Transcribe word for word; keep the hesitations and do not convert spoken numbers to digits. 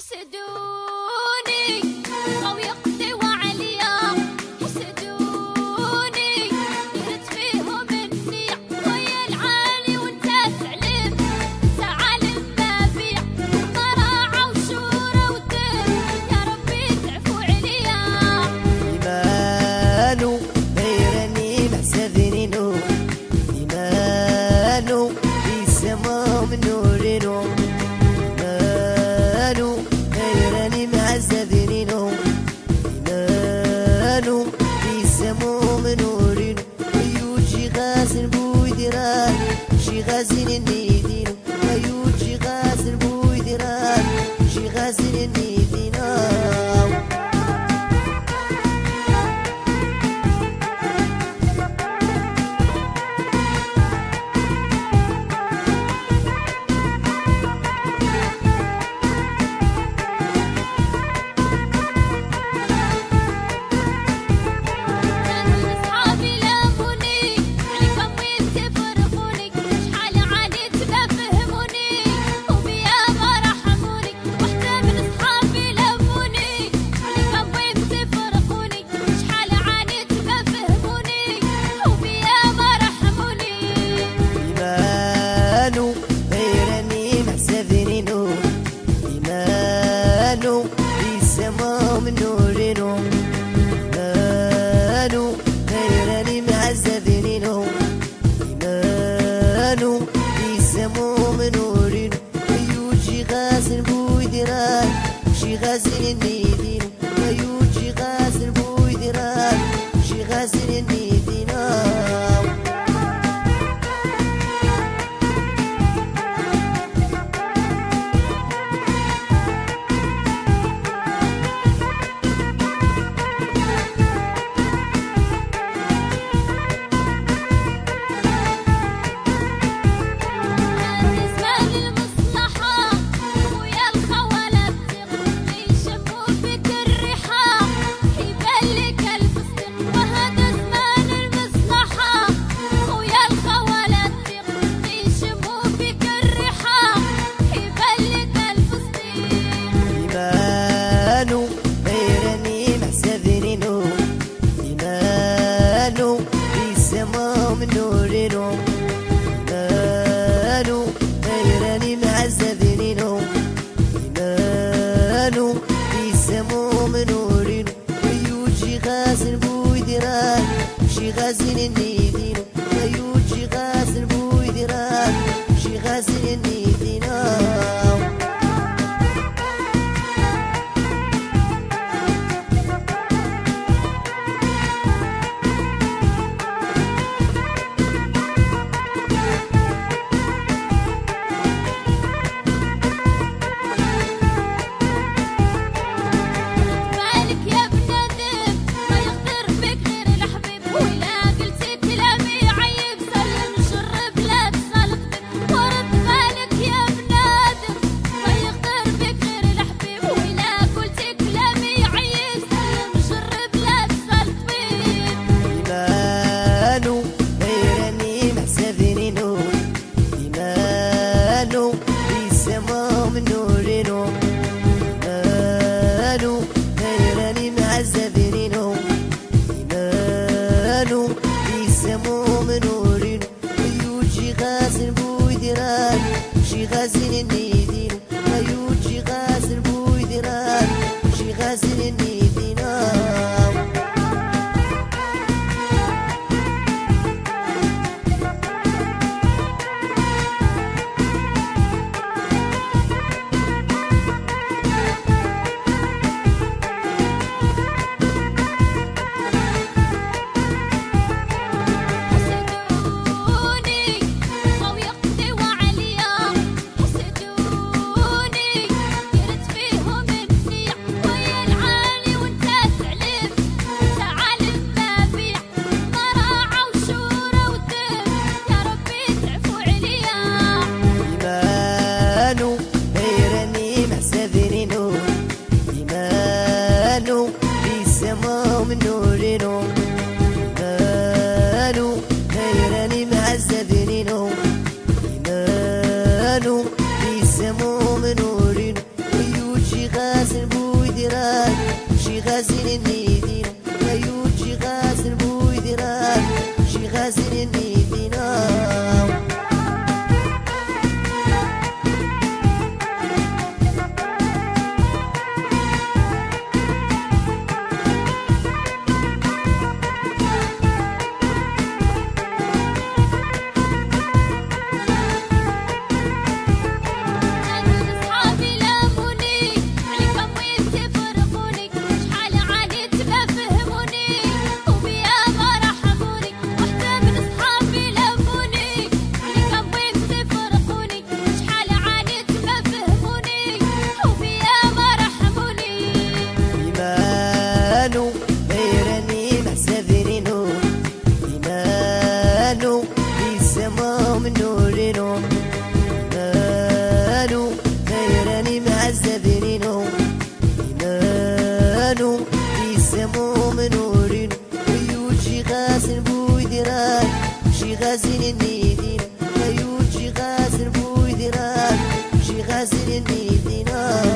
حسدوني أو يقتوى عليا، حسدوني درت فيهم النيع ويا العالي وانت تعلم، انت عالم مبيع وطراعة وشورى ودم، يا ربي تعفو عليا. إيمانو غيرني محسدينو، إيمانو في السما من نورينو، إيمانو غيرني محسدينو، إيمانو في السما من نورينو، أيوت شي غازل بوي ديران شي غازل النيدينو، أيوت شي غازل بوي ديران شي غازل النيدينو. إيمانو في السما من نورينو، إيمانو غيرني محسدينو، إيمانو في السما من نورينو، أيوت شي غازل بوي ديران شي غازل النيدينو، أيوت شي غازل بوي ديران شي غازل النيدينو. إيمانو غيرني محسدينو، إيمانو في السما من نورينو، إيمانو غيرني محسدينو، إيمانو في السما من نورينو، أيوت شي غازل بوي ديران شي غازل النيدينو، أيوت شي غازل بوي ديران شي غازل النيدينو. إيمانو في السما من نورينو، إيمانو غيرني محسدينو، إيمانو في السما من نورينو، أيوت شي غازل بوي ديران شي غازل النيدينو، أيوت شي غازل بوي ديران شي غازل النيدينو. إيمانو في السما من نورينو، إيمانو غيرني محسدينو، إيمانو في السما من نورينو، أيوت شي غازين النيدينا غيوت شي غازن بوي ديران شي غازين النيدينا غازين النيدينا غيوت شي غازن بوي ديران شي غازين النيدينا